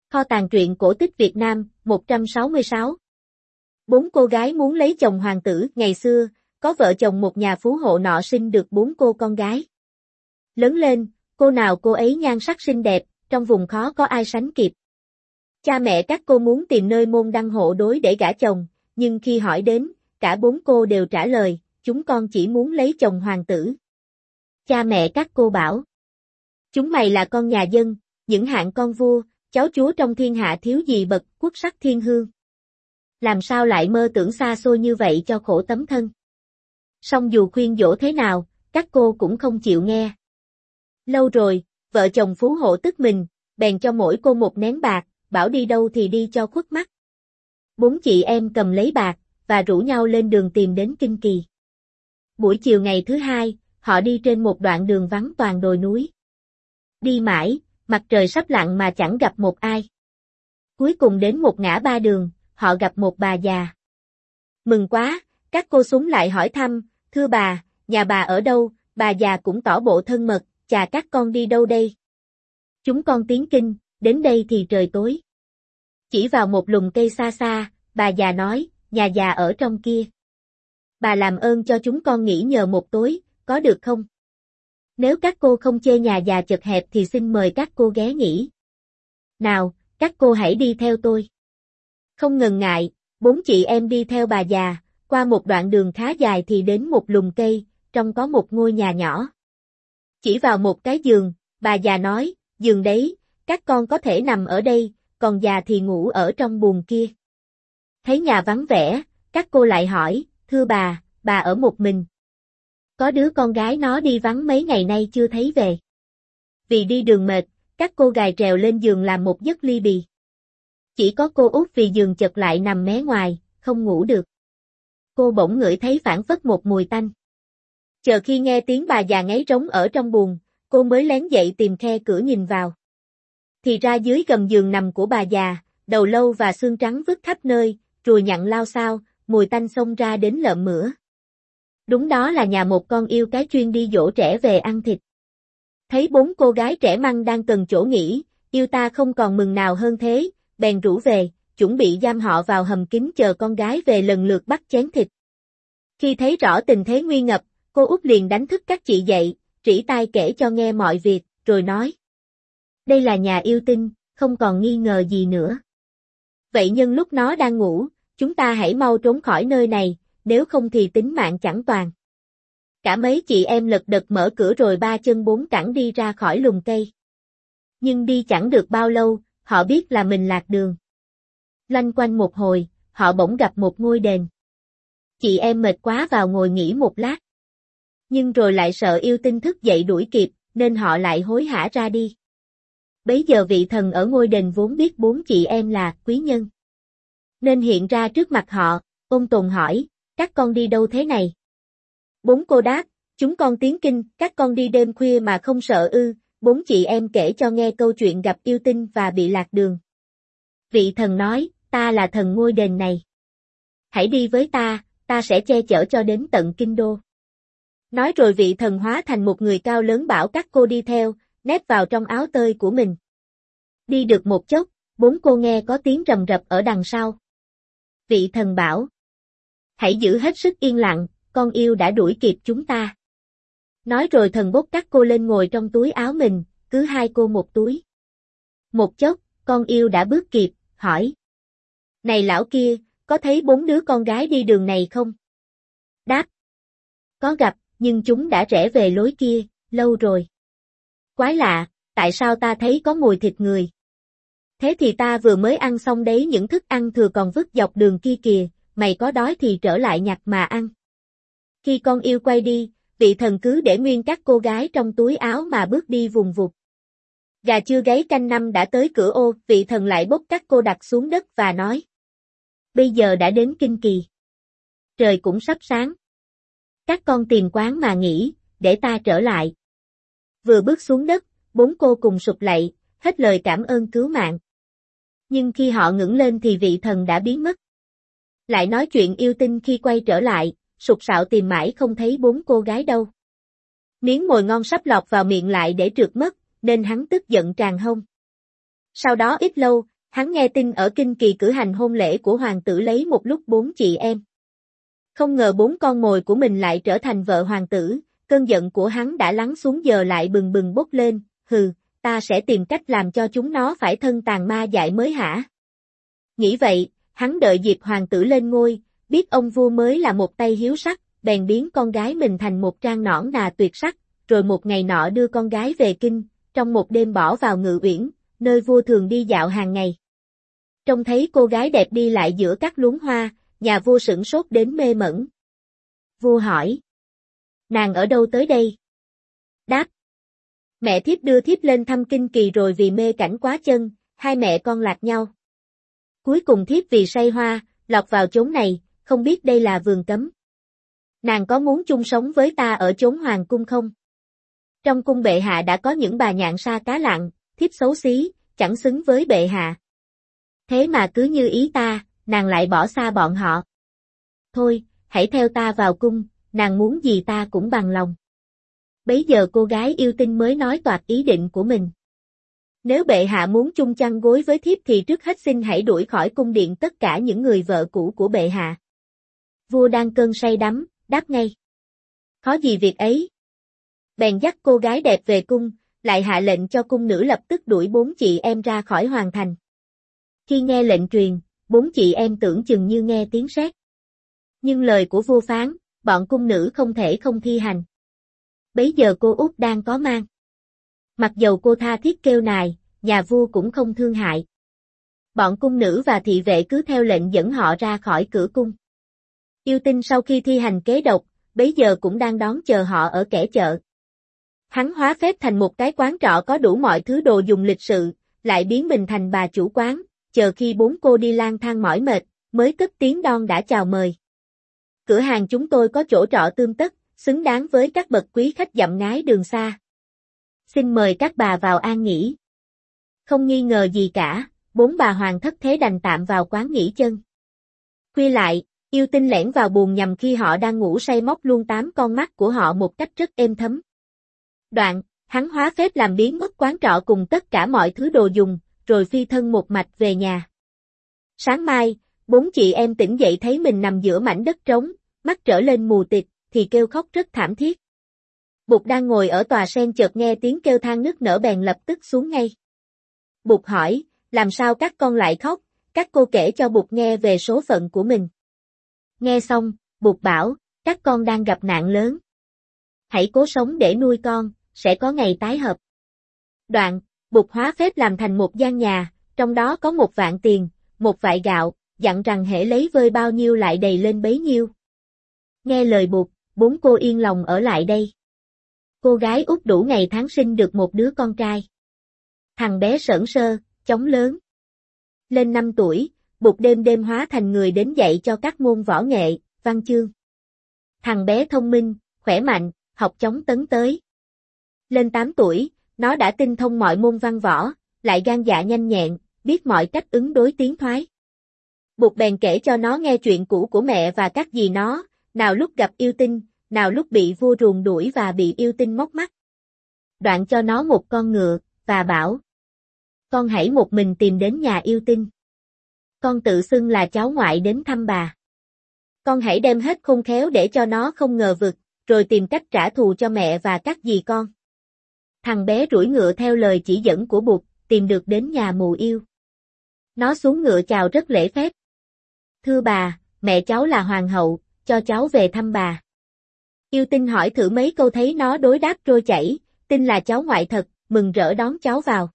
Kho tàng truyện cổ tích Việt Nam, 166. 4 cô gái muốn lấy chồng hoàng tử. Ngày xưa, có vợ chồng một nhà phú hộ nọ sinh được 4 cô con gái. Lớn lên, cô nào cô ấy nhan sắc xinh đẹp, trong vùng khó có ai sánh kịp. Cha mẹ các cô muốn tìm nơi môn đăng hộ đối để gả chồng, nhưng khi hỏi đến, cả 4 cô đều trả lời, chúng con chỉ muốn lấy chồng hoàng tử. Cha mẹ các cô bảo, chúng mày là con nhà dân, những hạng con vua, cháu chúa trong thiên hạ thiếu gì bậc quốc sắc thiên hương. Làm sao lại mơ tưởng xa xôi như vậy cho khổ tấm thân. Song dù khuyên dỗ thế nào, các cô cũng không chịu nghe. Lâu rồi, vợ chồng phú hộ tức mình, bèn cho mỗi cô một nén bạc, bảo đi đâu thì đi cho khuất mắt. 4 chị em cầm lấy bạc, và rủ nhau lên đường tìm đến Kinh Kỳ. Buổi chiều ngày thứ hai, họ đi trên một đoạn đường vắng toàn đồi núi. Đi mãi, mặt trời sắp lặn mà chẳng gặp một ai. Cuối cùng đến một ngã ba đường, họ gặp một bà già. Mừng quá, các cô súng lại hỏi thăm, thưa bà, nhà bà ở đâu? Bà già cũng tỏ bộ thân mật, chà các con đi đâu đây? Chúng con tiến Kinh, đến đây thì trời tối. Chỉ vào một lùm cây xa xa, bà già nói, nhà già ở trong kia. Bà làm ơn cho chúng con nghỉ nhờ một tối, có được không? Nếu các cô không chê nhà già chật hẹp thì xin mời các cô ghé nghỉ. Nào, các cô hãy đi theo tôi. Không ngần ngại, 4 chị em đi theo bà già, qua một đoạn đường khá dài thì đến một lùm cây, trong có một ngôi nhà nhỏ. Chỉ vào một cái giường, bà già nói, giường đấy, các con có thể nằm ở đây, còn già thì ngủ ở trong buồng kia. Thấy nhà vắng vẻ, các cô lại hỏi, thưa bà ở một mình. Có đứa con gái nó đi vắng mấy ngày nay chưa thấy về. Vì đi đường mệt, các cô gài trèo lên giường làm một giấc ly bì. Chỉ có cô út vì giường chật lại nằm mé ngoài, không ngủ được. Cô bỗng ngửi thấy phảng phất một mùi tanh. Chờ khi nghe tiếng bà già ngáy trống ở trong buồng, cô mới lén dậy tìm khe cửa nhìn vào. Thì ra dưới gầm giường nằm của bà già, đầu lâu và xương trắng vứt khắp nơi, ruồi nhặn lao xao, mùi tanh xông ra đến lợm mửa. Đúng đó là nhà một con yêu cái chuyên đi dỗ trẻ về ăn thịt. Thấy 4 cô gái trẻ măng đang cần chỗ nghỉ, yêu ta không còn mừng nào hơn thế, bèn rủ về, chuẩn bị giam họ vào hầm kín chờ con gái về lần lượt bắt chén thịt. Khi thấy rõ tình thế nguy ngập, cô út liền đánh thức các chị dậy, rỉ tai kể cho nghe mọi việc, rồi nói. Đây là nhà yêu tinh, không còn nghi ngờ gì nữa. Vậy nhân lúc nó đang ngủ, chúng ta hãy mau trốn khỏi nơi này, nếu không thì tính mạng chẳng toàn. Cả mấy chị em lật đật mở cửa rồi 3 chân 4 cẳng đi ra khỏi lùm cây. Nhưng đi chẳng được bao lâu, họ biết là mình lạc đường. Loanh quanh một hồi, họ bỗng gặp một ngôi đền. Chị em mệt quá vào ngồi nghỉ một lát. Nhưng rồi lại sợ yêu tinh thức dậy đuổi kịp, nên họ lại hối hả ra đi. Bấy giờ vị thần ở ngôi đền vốn biết 4 chị em là quý nhân, nên hiện ra trước mặt họ, ôn tồn hỏi, các con đi đâu thế này? 4 cô đáp, chúng con tiến Kinh, các con đi đêm khuya mà không sợ ư? 4 chị em kể cho nghe câu chuyện gặp yêu tinh và bị lạc đường. Vị thần nói, ta là thần ngôi đền này. Hãy đi với ta sẽ che chở cho đến tận Kinh đô. Nói rồi vị thần hóa thành một người cao lớn bảo các cô đi theo, nép vào trong áo tơi của mình. Đi được một chốc, 4 cô nghe có tiếng rầm rập ở đằng sau. Vị thần bảo, hãy giữ hết sức yên lặng, con yêu đã đuổi kịp chúng ta. Nói rồi thần bốc các cô lên ngồi trong túi áo mình, cứ 2 cô một túi. Một chốc, con yêu đã bước kịp, hỏi. Này lão kia, có thấy 4 đứa con gái đi đường này không? Đáp. Có gặp, nhưng chúng đã rẽ về lối kia, lâu rồi. Quái lạ, tại sao ta thấy có mùi thịt người? Thế thì ta vừa mới ăn xong đấy, những thức ăn thừa còn vứt dọc đường kia kìa, mày có đói thì trở lại nhặt mà ăn. Khi con yêu quay đi, vị thần cứ để nguyên các cô gái trong túi áo mà bước đi vùng vụt. Gà chưa gáy canh năm đã tới cửa ô, vị thần lại bốc các cô đặt xuống đất và nói. Bây giờ đã đến Kinh Kỳ. Trời cũng sắp sáng. Các con tìm quán mà nghỉ, để ta trở lại. Vừa bước xuống đất, 4 cô cùng sụp lạy, hết lời cảm ơn cứu mạng. Nhưng khi họ ngẩng lên thì vị thần đã biến mất. Lại nói chuyện yêu tinh khi quay trở lại, sục sạo tìm mãi không thấy 4 cô gái đâu. Miếng mồi ngon sắp lọt vào miệng lại để trượt mất, nên hắn tức giận tràn hông. Sau đó ít lâu, Hắn nghe tin ở Kinh Kỳ cử hành hôn lễ của hoàng tử lấy một lúc 4 chị em. Không ngờ 4 con mồi của mình lại trở thành vợ hoàng tử, cơn giận của hắn đã lắng xuống giờ lại bừng bừng bốc lên, hừ, ta sẽ tìm cách làm cho chúng nó phải thân tàn ma dại mới hả. Nghĩ vậy, hắn đợi dịp hoàng tử lên ngôi, biết ông vua mới là một tay hiếu sắc, bèn biến con gái mình thành một trang nõn nà tuyệt sắc, rồi một ngày nọ đưa con gái về kinh, trong một đêm bỏ vào Ngự Uyển, nơi vua thường đi dạo hàng ngày. Trông thấy cô gái đẹp đi lại giữa các luống hoa, nhà vua sửng sốt đến mê mẩn. Vua hỏi: nàng ở đâu tới đây? Đáp: mẹ thiếp đưa thiếp lên thăm Kinh Kỳ rồi vì mê cảnh quá chân, hai mẹ con lạc nhau. Cuối cùng thiếp vì say hoa, lọt vào chốn này, không biết đây là vườn cấm. Nàng có muốn chung sống với ta ở chốn hoàng cung không? Trong cung bệ hạ đã có những bà nhạn sa cá lặn, thiếp xấu xí, chẳng xứng với bệ hạ. Thế mà cứ như ý ta, nàng lại bỏ xa bọn họ. Thôi, hãy theo ta vào cung, nàng muốn gì ta cũng bằng lòng. Bấy giờ cô gái yêu tinh mới nói toạc ý định của mình. Nếu bệ hạ muốn chung chăn gối với thiếp thì trước hết xin hãy đuổi khỏi cung điện tất cả những người vợ cũ của bệ hạ. Vua đang cơn say đắm, đáp ngay: khó gì việc ấy. Bèn dắt cô gái đẹp về cung, lại hạ lệnh cho cung nữ lập tức đuổi 4 chị em ra khỏi hoàng thành. Khi nghe lệnh truyền, 4 chị em tưởng chừng như nghe tiếng sét. Nhưng lời của vua phán, bọn cung nữ không thể không thi hành. Bấy giờ cô út đang có mang. Mặc dầu cô tha thiết kêu nài, nhà vua cũng không thương hại. Bọn cung nữ và thị vệ cứ theo lệnh dẫn họ ra khỏi cửa cung. Yêu tinh sau khi thi hành kế độc, bấy giờ cũng đang đón chờ họ ở kẻ chợ. Hắn hóa phép thành một cái quán trọ có đủ mọi thứ đồ dùng lịch sự, lại biến mình thành bà chủ quán, chờ khi 4 cô đi lang thang mỏi mệt, mới cất tiếng đon đã chào mời. Cửa hàng chúng tôi có chỗ trọ tươm tất, xứng đáng với các bậc quý khách dặm ngái đường xa. Xin mời các bà vào an nghỉ. Không nghi ngờ gì cả, 4 bà hoàng thất thế đành tạm vào quán nghỉ chân. Khuya lại, yêu tinh lẻn vào buồng nhằm khi họ đang ngủ say móc luôn 8 con mắt của họ một cách rất êm thấm. Đoạn, hắn hóa phép làm biến mất quán trọ cùng tất cả mọi thứ đồ dùng, rồi phi thân một mạch về nhà. Sáng mai, 4 chị em tỉnh dậy thấy mình nằm giữa mảnh đất trống, mắt trở lên mù tịt, thì kêu khóc rất thảm thiết. Bụt đang ngồi ở tòa sen chợt nghe tiếng kêu than nức nở bèn lập tức xuống ngay. Bụt hỏi, làm sao các con lại khóc? Các cô kể cho Bụt nghe về số phận của mình. Nghe xong, Bụt bảo, các con đang gặp nạn lớn. Hãy cố sống để nuôi con, sẽ có ngày tái hợp. Đoạn, Bụt hóa phép làm thành một gian nhà, trong đó có 1 vạn tiền, 1 vại gạo, dặn rằng hễ lấy vơi bao nhiêu lại đầy lên bấy nhiêu. Nghe lời Bụt, 4 cô yên lòng ở lại đây. Cô gái út đủ ngày tháng sinh được một đứa con trai. Thằng bé sởn sơ, chóng lớn. Lên 5 tuổi, Bụt đêm đêm hóa thành người đến dạy cho các môn võ nghệ, văn chương. Thằng bé thông minh, khỏe mạnh, học chóng tấn tới. Lên 8 tuổi, nó đã tinh thông mọi môn văn võ, lại gan dạ nhanh nhẹn, biết mọi cách ứng đối tiến thoái. Bụt bèn kể cho nó nghe chuyện cũ của mẹ và các dì nó, nào lúc gặp yêu tinh, nào lúc bị vua ruồng đuổi và bị yêu tinh móc mắt. Đoạn cho nó một con ngựa, và bảo: con hãy một mình tìm đến nhà yêu tinh. Con tự xưng là cháu ngoại đến thăm bà. Con hãy đem hết khôn khéo để cho nó không ngờ vực, rồi tìm cách trả thù cho mẹ và các dì con. Thằng bé đuổi ngựa theo lời chỉ dẫn của Bụt, tìm được đến nhà mù yêu. Nó xuống ngựa chào rất lễ phép. Thưa bà, mẹ cháu là hoàng hậu, cho cháu về thăm bà. Yêu tinh hỏi thử mấy câu thấy nó đối đáp trôi chảy, tin là cháu ngoại thật, mừng rỡ đón cháu vào.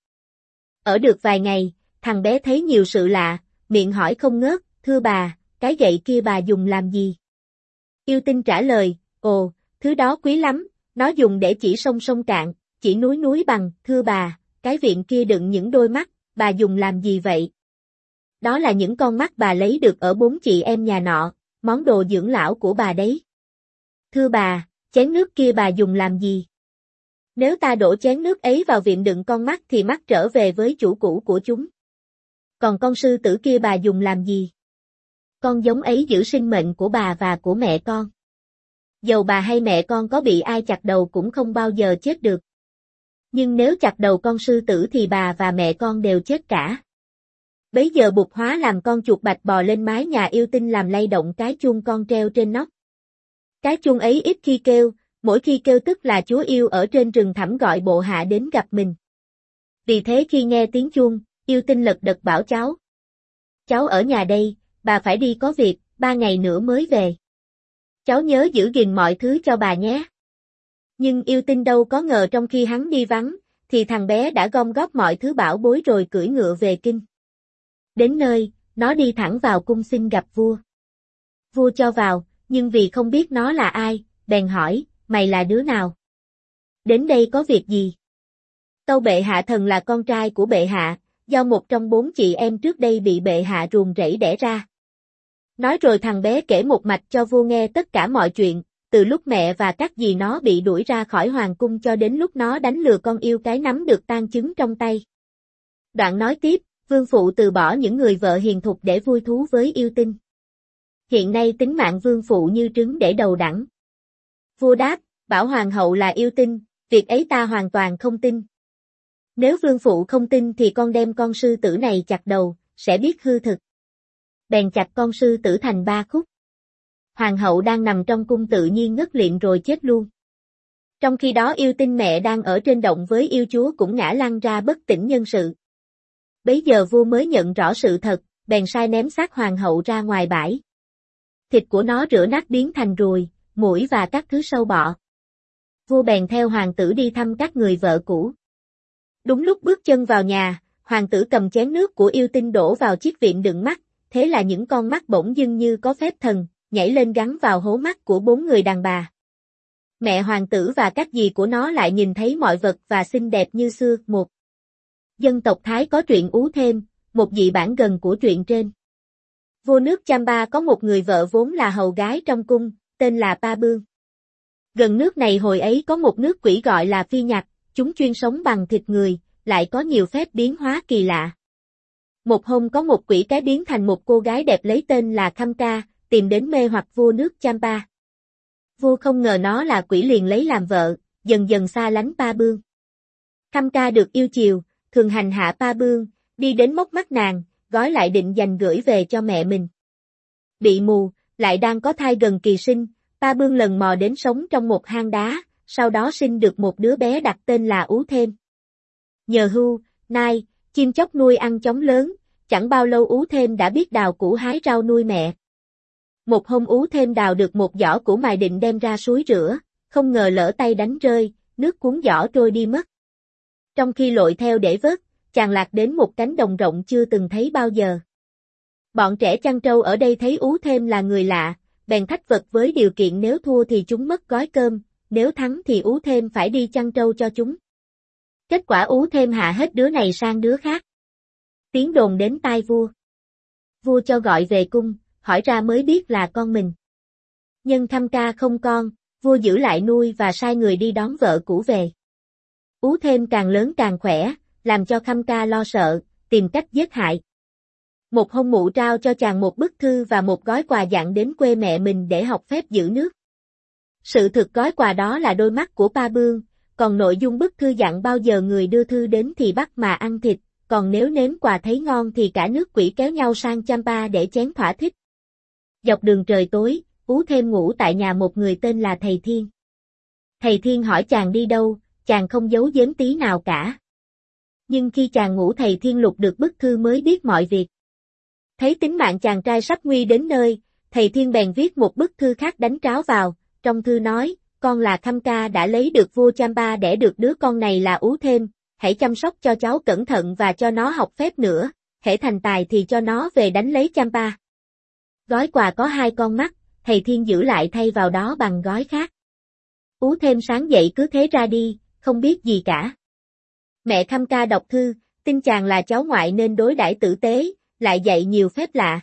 Ở được vài ngày, thằng bé thấy nhiều sự lạ, miệng hỏi không ngớt, thưa bà, cái gậy kia bà dùng làm gì? Yêu tinh trả lời, ồ, thứ đó quý lắm, nó dùng để chỉ sông sông cạn, chỉ núi bằng, thưa bà, cái viện kia đựng những đôi mắt, bà dùng làm gì vậy? Đó là những con mắt bà lấy được ở 4 chị em nhà nọ, món đồ dưỡng lão của bà đấy. Thưa bà, chén nước kia bà dùng làm gì? Nếu ta đổ chén nước ấy vào viện đựng con mắt thì mắt trở về với chủ cũ của chúng. Còn con sư tử kia bà dùng làm gì? Con giống ấy giữ sinh mệnh của bà và của mẹ con. Dầu bà hay mẹ con có bị ai chặt đầu cũng không bao giờ chết được. Nhưng nếu chặt đầu con sư tử thì bà và mẹ con đều chết cả. Bấy giờ Bụt hóa làm con chuột bạch bò lên mái nhà yêu tinh làm lay động cái chuông con treo trên nóc. Cái chuông ấy ít khi kêu, mỗi khi kêu tức là chúa yêu ở trên rừng thẳm gọi bộ hạ đến gặp mình. Vì thế khi nghe tiếng chuông, yêu tinh lật đật bảo cháu. Cháu ở nhà đây, bà phải đi có việc, 3 ngày nữa mới về. Cháu nhớ giữ gìn mọi thứ cho bà nhé. Nhưng yêu tinh đâu có ngờ trong khi hắn đi vắng, thì thằng bé đã gom góp mọi thứ bảo bối rồi cưỡi ngựa về kinh. Đến nơi, nó đi thẳng vào cung xin gặp vua. Vua cho vào, nhưng vì không biết nó là ai, bèn hỏi, mày là đứa nào? Đến đây có việc gì? Tâu bệ hạ thần là con trai của bệ hạ, do một trong 4 chị em trước đây bị bệ hạ ruồng rẫy đẻ ra. Nói rồi thằng bé kể một mạch cho vua nghe tất cả mọi chuyện, từ lúc mẹ và các dì nó bị đuổi ra khỏi hoàng cung cho đến lúc nó đánh lừa con yêu cái nắm được tang chứng trong tay. Đoạn nói tiếp, vương phụ từ bỏ những người vợ hiền thục để vui thú với yêu tinh. Hiện nay tính mạng vương phụ như trứng để đầu đẳng. Vua đáp, bảo hoàng hậu là yêu tinh, việc ấy ta hoàn toàn không tin. Nếu vương phụ không tin thì con đem con sư tử này chặt đầu, sẽ biết hư thực. Bèn chặt con sư tử thành 3 khúc. Hoàng hậu đang nằm trong cung tự nhiên ngất lịm rồi chết luôn. Trong khi đó yêu tinh mẹ đang ở trên động với yêu chúa cũng ngã lăn ra bất tỉnh nhân sự. Bấy giờ vua mới nhận rõ sự thật, bèn sai ném xác hoàng hậu ra ngoài bãi. Thịt của nó rửa nát biến thành ruồi, muỗi và các thứ sâu bọ. Vua bèn theo hoàng tử đi thăm các người vợ cũ. Đúng lúc bước chân vào nhà, hoàng tử cầm chén nước của yêu tinh đổ vào chiếc viện đựng mắt, thế là những con mắt bỗng dưng như có phép thần, nhảy lên gắn vào hố mắt của 4 người đàn bà. Mẹ hoàng tử và các dì của nó lại nhìn thấy mọi vật và xinh đẹp như xưa. Một dân tộc Thái có truyện Ú Thêm, một dị bản gần của truyện trên. Vua nước Champa có một người vợ vốn là hầu gái trong cung, tên là Pa Bương. Gần nước này hồi ấy có một nước quỷ gọi là Phi Nhặt, chúng chuyên sống bằng thịt người, lại có nhiều phép biến hóa kỳ lạ. Một hôm có một quỷ cái biến thành một cô gái đẹp lấy tên là Khamka, tìm đến mê hoặc vua nước Champa. Vua không ngờ nó là quỷ liền lấy làm vợ, dần dần xa lánh Pa Bương. Khamka được yêu chiều, thường hành hạ Pa Bương, đi đến móc mắt nàng, gói lại định dành gửi về cho mẹ mình. Bị mù, lại đang có thai gần kỳ sinh, Pa Bương lần mò đến sống trong một hang đá, sau đó sinh được một đứa bé đặt tên là Ú Thêm. Nhờ hưu, nai, chim chóc nuôi ăn chóng lớn, chẳng bao lâu Ú Thêm đã biết đào củ hái rau nuôi mẹ. Một hôm Ú Thêm đào được một giỏ củ mài định đem ra suối rửa, không ngờ lỡ tay đánh rơi, nước cuốn giỏ trôi đi mất. Trong khi lội theo để vớt, chàng lạc đến một cánh đồng rộng chưa từng thấy bao giờ. Bọn trẻ chăn trâu ở đây thấy Ú Thêm là người lạ, bèn thách vật với điều kiện nếu thua thì chúng mất gói cơm, nếu thắng thì Ú Thêm phải đi chăn trâu cho chúng. Kết quả Ú Thêm hạ hết đứa này sang đứa khác. Tiếng đồn đến tai vua. Vua cho gọi về cung, hỏi ra mới biết là con mình. Nhân Khamka không con, vua giữ lại nuôi và sai người đi đón vợ cũ về. Ú Thêm càng lớn càng khỏe, làm cho Khamka lo sợ, tìm cách giết hại. Một hôm mụ trao cho chàng một bức thư và một gói quà dặn đến quê mẹ mình để học phép giữ nước. Sự thực gói quà đó là đôi mắt của Pa Bương, còn nội dung bức thư dặn bao giờ người đưa thư đến thì bắt mà ăn thịt, còn nếu nếm quà thấy ngon thì cả nước quỷ kéo nhau sang Champa để chén thỏa thích. Dọc đường trời tối, Ú Thêm ngủ tại nhà một người tên là Thầy Thiên. Thầy Thiên hỏi chàng đi đâu, chàng không giấu giếm tí nào cả. Nhưng khi chàng ngủ Thầy Thiên lục được bức thư mới biết mọi việc. Thấy tính mạng chàng trai sắp nguy đến nơi, Thầy Thiên bèn viết một bức thư khác đánh tráo vào, trong thư nói, con là Khamka đã lấy được vua Champa đẻ được đứa con này là Ú Thêm, hãy chăm sóc cho cháu cẩn thận và cho nó học phép nữa, hễ thành tài thì cho nó về đánh lấy Champa. Gói quà có 2 con mắt, Thầy Thiên giữ lại thay vào đó bằng gói khác. Ú Thêm sáng dậy cứ thế ra đi, không biết gì cả. Mẹ Khamka đọc thư, tin chàng là cháu ngoại nên đối đãi tử tế, lại dạy nhiều phép lạ.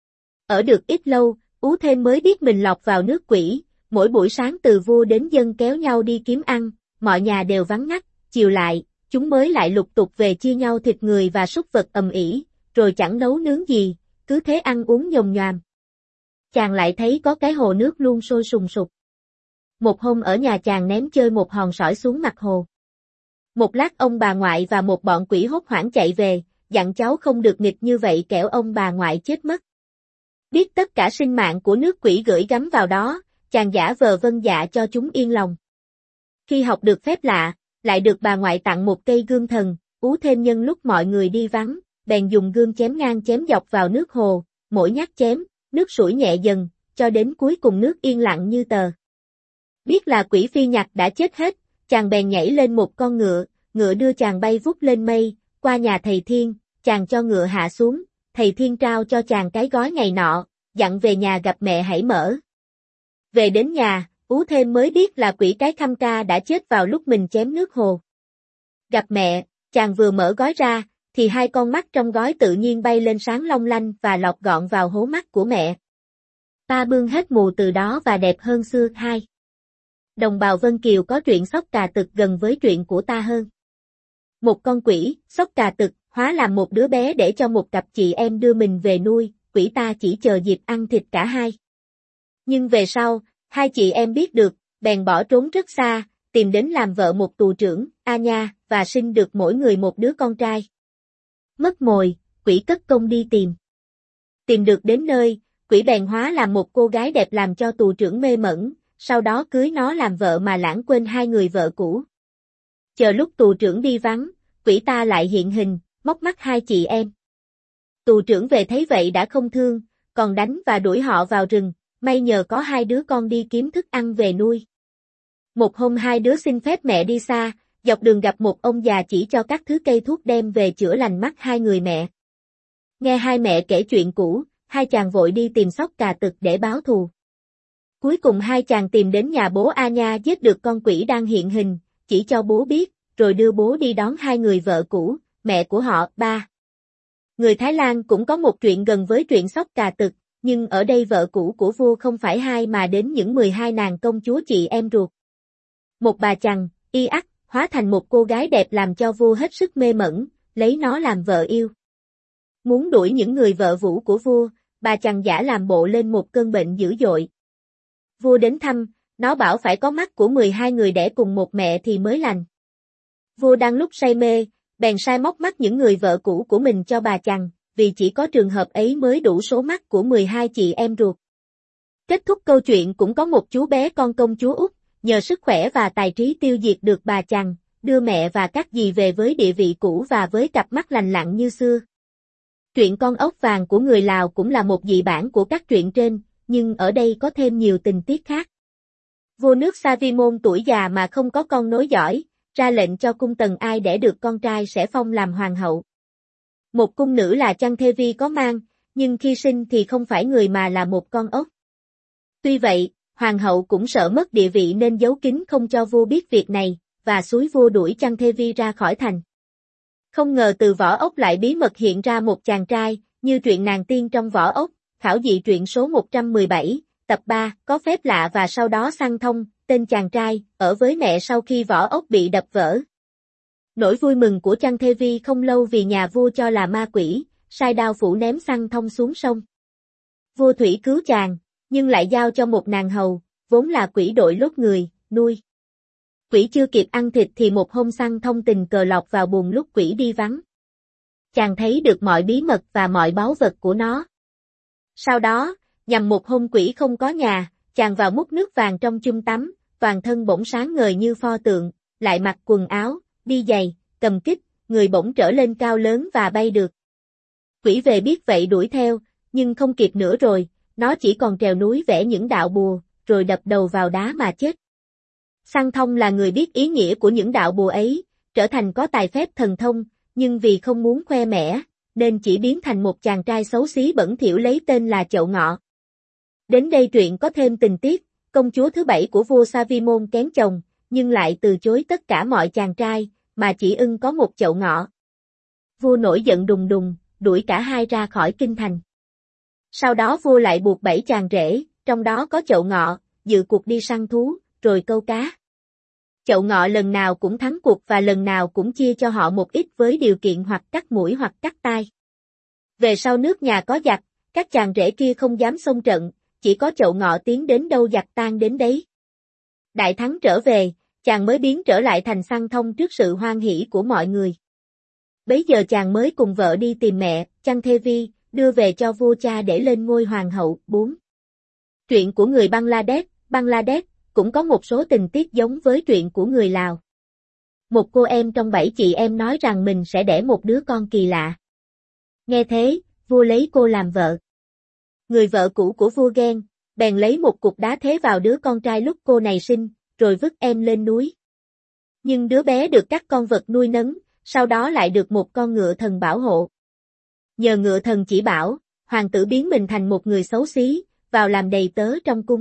Ở được ít lâu, Ú Thêm mới biết mình lọt vào nước quỷ, mỗi buổi sáng từ vua đến dân kéo nhau đi kiếm ăn, mọi nhà đều vắng ngắt, chiều lại, chúng mới lại lục tục về chia nhau thịt người và súc vật ầm ĩ, rồi chẳng nấu nướng gì, cứ thế ăn uống nhồm nhoàm. Chàng lại thấy có cái hồ nước luôn sôi sùng sục. Một hôm ở nhà chàng ném chơi một hòn sỏi xuống mặt hồ. Một lát ông bà ngoại và một bọn quỷ hốt hoảng chạy về, dặn cháu không được nghịch như vậy kẻo ông bà ngoại chết mất. Biết tất cả sinh mạng của nước quỷ gửi gắm vào đó, chàng giả vờ vâng dạ cho chúng yên lòng. Khi học được phép lạ, lại được bà ngoại tặng một cây gươm thần, Ú Thêm nhân lúc mọi người đi vắng, bèn dùng gươm chém ngang chém dọc vào nước hồ, mỗi nhát chém, nước sủi nhẹ dần, cho đến cuối cùng nước yên lặng như tờ. Biết là quỷ phi nhặt đã chết hết, chàng bèn nhảy lên một con ngựa, ngựa đưa chàng bay vút lên mây, qua nhà thầy Thiên, chàng cho ngựa hạ xuống, thầy Thiên trao cho chàng cái gói ngày nọ, dặn về nhà gặp mẹ hãy mở. Về đến nhà, Ú Thêm mới biết là quỷ cái Khăm Ca đã chết vào lúc mình chém nước hồ. Gặp mẹ, chàng vừa mở gói ra, thì hai con mắt trong gói tự nhiên bay lên sáng long lanh và lọt gọn vào hố mắt của mẹ. Ta bưng hết mù từ đó và đẹp hơn xưa. 2. Đồng bào Vân Kiều có truyện Sóc Cà Tực gần với truyện của ta hơn. Một con quỷ, Sóc Cà Tực, hóa làm một đứa bé để cho một cặp chị em đưa mình về nuôi, quỷ ta chỉ chờ dịp ăn thịt cả hai. Nhưng về sau, hai chị em biết được, bèn bỏ trốn rất xa, tìm đến làm vợ một tù trưởng, A Nha, và sinh được mỗi người một đứa con trai. Mất mồi, quỷ cất công đi tìm. Tìm được đến nơi, quỷ bèn hóa làm một cô gái đẹp làm cho tù trưởng mê mẩn, sau đó cưới nó làm vợ mà lãng quên hai người vợ cũ. Chờ lúc tù trưởng đi vắng, quỷ ta lại hiện hình, móc mắt hai chị em. Tù trưởng về thấy vậy đã không thương, còn đánh và đuổi họ vào rừng, may nhờ có hai đứa con đi kiếm thức ăn về nuôi. Một hôm hai đứa xin phép mẹ đi xa, dọc đường gặp một ông già chỉ cho các thứ cây thuốc đem về chữa lành mắt hai người mẹ. Nghe hai mẹ kể chuyện cũ, hai chàng vội đi tìm Sóc Cà Tực để báo thù. Cuối cùng hai chàng tìm đến nhà bố A Nha giết được con quỷ đang hiện hình, chỉ cho bố biết, rồi đưa bố đi đón hai người vợ cũ, mẹ của họ. 3. Người Thái Lan cũng có một chuyện gần với truyện Sóc Cà Tực, nhưng ở đây vợ cũ của vua không phải hai mà đến những 12 nàng công chúa chị em ruột. Một bà chằn, y ắc, hóa thành một cô gái đẹp làm cho vua hết sức mê mẩn, lấy nó làm vợ yêu. Muốn đuổi những người vợ vũ của vua, bà chằn giả làm bộ lên một cơn bệnh dữ dội. Vua đến thăm, nó bảo phải có mắt của 12 người đẻ cùng một mẹ thì mới lành. Vua đang lúc say mê, bèn sai móc mắt những người vợ cũ của mình cho bà chằn, vì chỉ có trường hợp ấy mới đủ số mắt của 12 chị em ruột. Kết thúc câu chuyện cũng có một chú bé con công chúa Úc, nhờ sức khỏe và tài trí tiêu diệt được bà chằn, đưa mẹ và các dì về với địa vị cũ và với cặp mắt lành lặn như xưa. Truyện Con ốc vàng của người Lào cũng là một dị bản của các truyện trên, nhưng ở đây có thêm nhiều tình tiết khác. Vua nước Savimon tuổi già mà không có con nối dõi, ra lệnh cho cung tần ai đẻ được con trai sẽ phong làm hoàng hậu. Một cung nữ là Chăng Thê Vi có mang, nhưng khi sinh thì không phải người mà là một con ốc. Tuy vậy, hoàng hậu cũng sợ mất địa vị nên giấu kín không cho vua biết việc này, và xúi vua đuổi Chăng Thê Vi ra khỏi thành. Không ngờ từ vỏ ốc lại bí mật hiện ra một chàng trai, như truyện Nàng Tiên trong vỏ ốc, khảo dị truyện số 117, tập 3, có phép lạ và sau đó Săn Thông, tên chàng trai, ở với mẹ sau khi vỏ ốc bị đập vỡ. Nỗi vui mừng của Chăng Thê Vi không lâu vì nhà vua cho là ma quỷ, sai đao phủ ném Săn Thông xuống sông. Vua thủy cứu chàng, nhưng lại giao cho một nàng hầu, vốn là quỷ đội lốt người, nuôi. Quỷ chưa kịp ăn thịt thì một hôm Săn Thông tình cờ lọt vào buồng lúc quỷ đi vắng. Chàng thấy được mọi bí mật và mọi báu vật của nó. Sau đó, nhằm một hôm quỷ không có nhà, chàng vào múc nước vàng trong chum tắm, toàn thân bỗng sáng ngời như pho tượng, lại mặc quần áo, đi giày, cầm kích, người bỗng trở lên cao lớn và bay được. Quỷ về biết vậy đuổi theo, nhưng không kịp nữa rồi, nó chỉ còn trèo núi vẽ những đạo bùa, rồi đập đầu vào đá mà chết. Săn Thông là người biết ý nghĩa của những đạo bùa ấy, trở thành có tài phép thần thông, nhưng vì không muốn khoe mẽ, nên chỉ biến thành một chàng trai xấu xí bẩn thỉu lấy tên là Chậu Ngọ. Đến đây truyện có thêm tình tiết, công chúa thứ 7 của vua Savimon kén chồng, nhưng lại từ chối tất cả mọi chàng trai, mà chỉ ưng có một Chậu Ngọ. Vua nổi giận đùng đùng, đuổi cả hai ra khỏi kinh thành. Sau đó vua lại buộc 7 chàng rể, trong đó có Chậu Ngọ, dự cuộc đi săn thú, rồi câu cá. Chậu Ngọ lần nào cũng thắng cuộc và lần nào cũng chia cho họ một ít với điều kiện hoặc cắt mũi hoặc cắt tai. Về sau nước nhà có giặc, các chàng rể kia không dám xông trận, chỉ có Chậu Ngọ tiến đến đâu giặc tan đến đấy. Đại thắng trở về, chàng mới biến trở lại thành Săn Thông trước sự hoan hỉ của mọi người. Bấy giờ chàng mới cùng vợ đi tìm mẹ, Chăng Thê Vi, đưa về cho vua cha để lên ngôi hoàng hậu. 4. Truyện của người Bangladesh cũng có một số tình tiết giống với truyện của người Lào. Một cô em trong 7 chị em nói rằng mình sẽ đẻ một đứa con kỳ lạ. Nghe thế, vua lấy cô làm vợ. Người vợ cũ của vua ghen, bèn lấy một cục đá thế vào đứa con trai lúc cô này sinh, rồi vứt em lên núi. Nhưng đứa bé được các con vật nuôi nấng, sau đó lại được một con ngựa thần bảo hộ. Nhờ ngựa thần chỉ bảo, hoàng tử biến mình thành một người xấu xí, vào làm đầy tớ trong cung.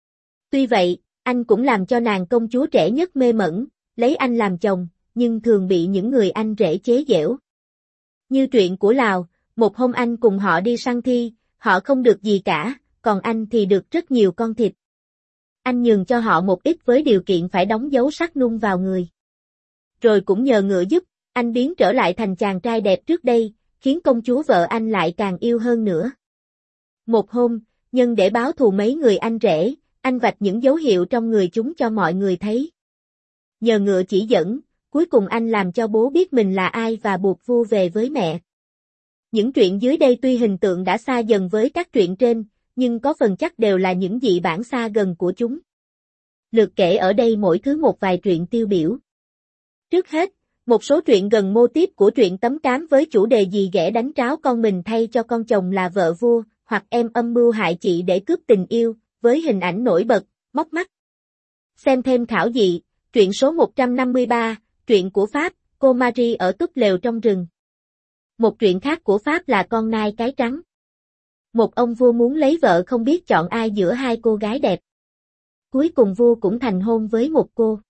Tuy vậy, anh cũng làm cho nàng công chúa trẻ nhất mê mẩn, lấy anh làm chồng, nhưng thường bị những người anh rể chế giễu. Như truyện của Lào, một hôm anh cùng họ đi săn thi, họ không được gì cả, còn anh thì được rất nhiều con thịt. Anh nhường cho họ một ít với điều kiện phải đóng dấu sắc nung vào người. Rồi cũng nhờ ngựa giúp, anh biến trở lại thành chàng trai đẹp trước đây, khiến công chúa vợ anh lại càng yêu hơn nữa. Một hôm, nhân để báo thù mấy người anh rể, anh vạch những dấu hiệu trong người chúng cho mọi người thấy. Nhờ ngựa chỉ dẫn, cuối cùng anh làm cho bố biết mình là ai và buộc vua về với mẹ. Những truyện dưới đây tuy hình tượng đã xa dần với các truyện trên, nhưng có phần chắc đều là những dị bản xa gần của chúng. Lượt kể ở đây mỗi thứ một vài truyện tiêu biểu. Trước hết, một số truyện gần mô típ của truyện tấm cám với chủ đề dì ghẻ đánh tráo con mình thay cho con chồng là vợ vua, hoặc em âm mưu hại chị để cướp tình yêu, với hình ảnh nổi bật, móc mắt. Xem thêm khảo dị, truyện số 153, truyện của Pháp, cô Marie ở túp lều trong rừng. Một truyện khác của Pháp là Con nai cái trắng. Một ông vua muốn lấy vợ không biết chọn ai giữa hai cô gái đẹp. Cuối cùng vua cũng thành hôn với một cô.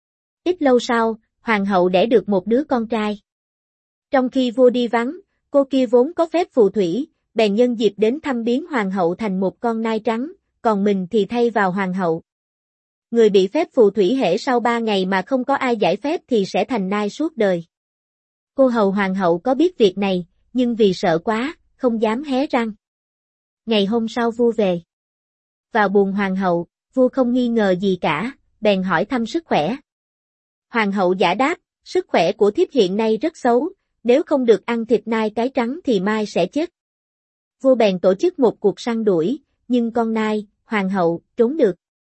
Ít lâu sau, hoàng hậu đẻ được một đứa con trai. Trong khi vua đi vắng, cô kia vốn có phép phù thủy, bèn nhân dịp đến thăm biến hoàng hậu thành một con nai trắng, còn mình thì thay vào hoàng hậu. Người bị phép phù thủy hễ sau 3 ngày mà không có ai giải phép thì sẽ thành nai suốt đời. Cô hầu hoàng hậu có biết việc này, nhưng vì sợ quá, không dám hé răng. Ngày hôm sau vua về. Vào buồng hoàng hậu, vua không nghi ngờ gì cả, bèn hỏi thăm sức khỏe. Hoàng hậu giả đáp, sức khỏe của thiếp hiện nay rất xấu, nếu không được ăn thịt nai cái trắng thì mai sẽ chết. Vua bèn tổ chức một cuộc săn đuổi, nhưng con nai, hoàng hậu, trốn được.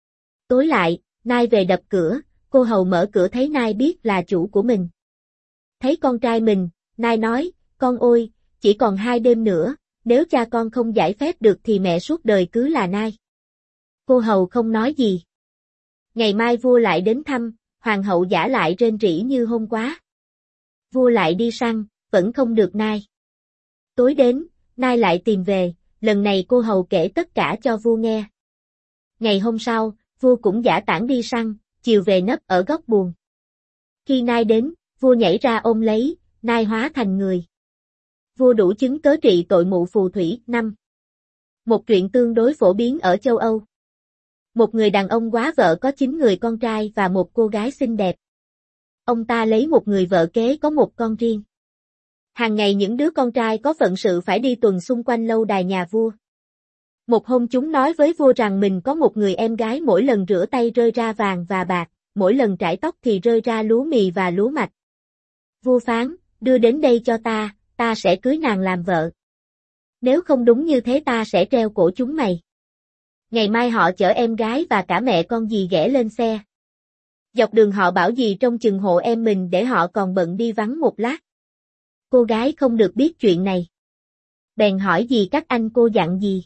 Tối lại, nai về đập cửa, cô hầu mở cửa thấy nai biết là chủ của mình. Thấy con trai mình, nai nói, con ôi, chỉ còn 2 đêm nữa, nếu cha con không giải phép được thì mẹ suốt đời cứ là nai. Cô hầu không nói gì. Ngày mai vua lại đến thăm, hoàng hậu giả lại rên rỉ như hôm qua. Vua lại đi săn, vẫn không được nai. Tối đến, nai lại tìm về, lần này cô hầu kể tất cả cho vua nghe. Ngày hôm sau, vua cũng giả tản đi săn, chiều về nấp ở góc buồng. Khi nai đến, vua nhảy ra ôm lấy, nai hóa thành người. Vua đủ chứng cớ trị tội mụ phù thủy. 5. Một truyện tương đối phổ biến ở châu Âu. Một người đàn ông quá vợ có 9 người con trai và một cô gái xinh đẹp. Ông ta lấy một người vợ kế có một con riêng. Hàng ngày những đứa con trai có phận sự phải đi tuần xung quanh lâu đài nhà vua. Một hôm chúng nói với vua rằng mình có một người em gái mỗi lần rửa tay rơi ra vàng và bạc, mỗi lần trải tóc thì rơi ra lúa mì và lúa mạch. Vua phán, đưa đến đây cho ta sẽ cưới nàng làm vợ. Nếu không đúng như thế ta sẽ treo cổ chúng mày. Ngày mai họ chở em gái và cả mẹ con dì ghẻ lên xe. Dọc đường họ bảo dì trông chừng hộ em mình để họ còn bận đi vắng một lát. Cô gái không được biết chuyện này. Bèn hỏi dì các anh cô dặn gì.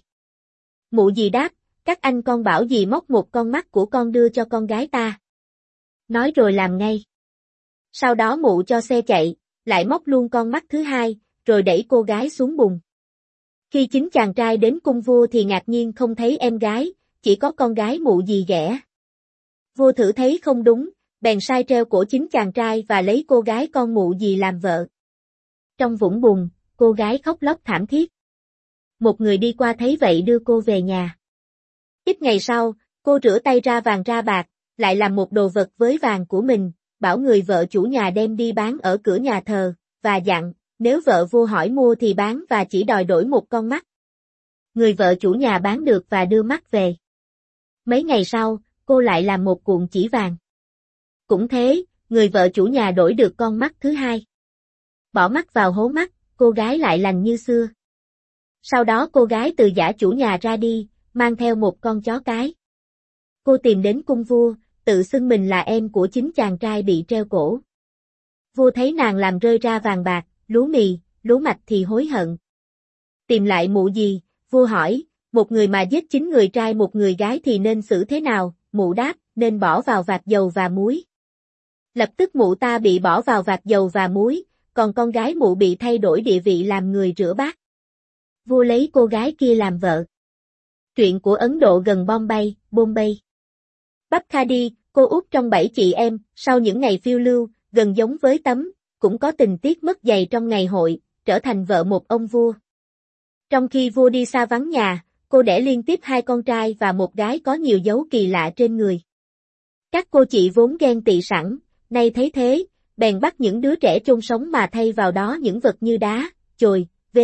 Mụ dì đáp, các anh con bảo dì móc một con mắt của con đưa cho con gái ta. Nói rồi làm ngay. Sau đó mụ cho xe chạy, lại móc luôn con mắt thứ hai, rồi đẩy cô gái xuống bùn. Khi chính chàng trai đến cung vua thì ngạc nhiên không thấy em gái, chỉ có con gái mụ dì ghẻ. Vua thử thấy không đúng, bèn sai treo cổ chính chàng trai và lấy cô gái con mụ dì làm vợ. Trong vũng bùn, cô gái khóc lóc thảm thiết. Một người đi qua thấy vậy đưa cô về nhà. Ít ngày sau, cô rửa tay ra vàng ra bạc, lại làm một đồ vật với vàng của mình, bảo người vợ chủ nhà đem đi bán ở cửa nhà thờ, và dặn, nếu vợ vua hỏi mua thì bán và chỉ đòi đổi một con mắt. Người vợ chủ nhà bán được và đưa mắt về. Mấy ngày sau, cô lại làm một cuộn chỉ vàng. Cũng thế, người vợ chủ nhà đổi được con mắt thứ hai. Bỏ mắt vào hố mắt, cô gái lại lành như xưa. Sau đó cô gái từ giả chủ nhà ra đi, mang theo một con chó cái. Cô tìm đến cung vua, tự xưng mình là em của chính chàng trai bị treo cổ. Vua thấy nàng làm rơi ra vàng bạc, lúa mì, lúa mạch thì hối hận. Tìm lại mụ gì? Vua hỏi, một người mà giết 9 người trai một người gái thì nên xử thế nào? Mụ đáp, nên bỏ vào vạc dầu và muối. Lập tức mụ ta bị bỏ vào vạc dầu và muối, còn con gái mụ bị thay đổi địa vị làm người rửa bát. Vua lấy cô gái kia làm vợ. Truyện của Ấn Độ gần Bombay. Babkhadi, cô út trong 7 chị em, sau những ngày phiêu lưu, gần giống với Tấm, cũng có tình tiết mất giày trong ngày hội, trở thành vợ một ông vua. Trong khi vua đi xa vắng nhà, cô đẻ liên tiếp 2 con trai và một gái có nhiều dấu kỳ lạ trên người. Các cô chị vốn ghen tị sẵn, nay thấy thế, bèn bắt những đứa trẻ chôn sống mà thay vào đó những vật như đá, chồi,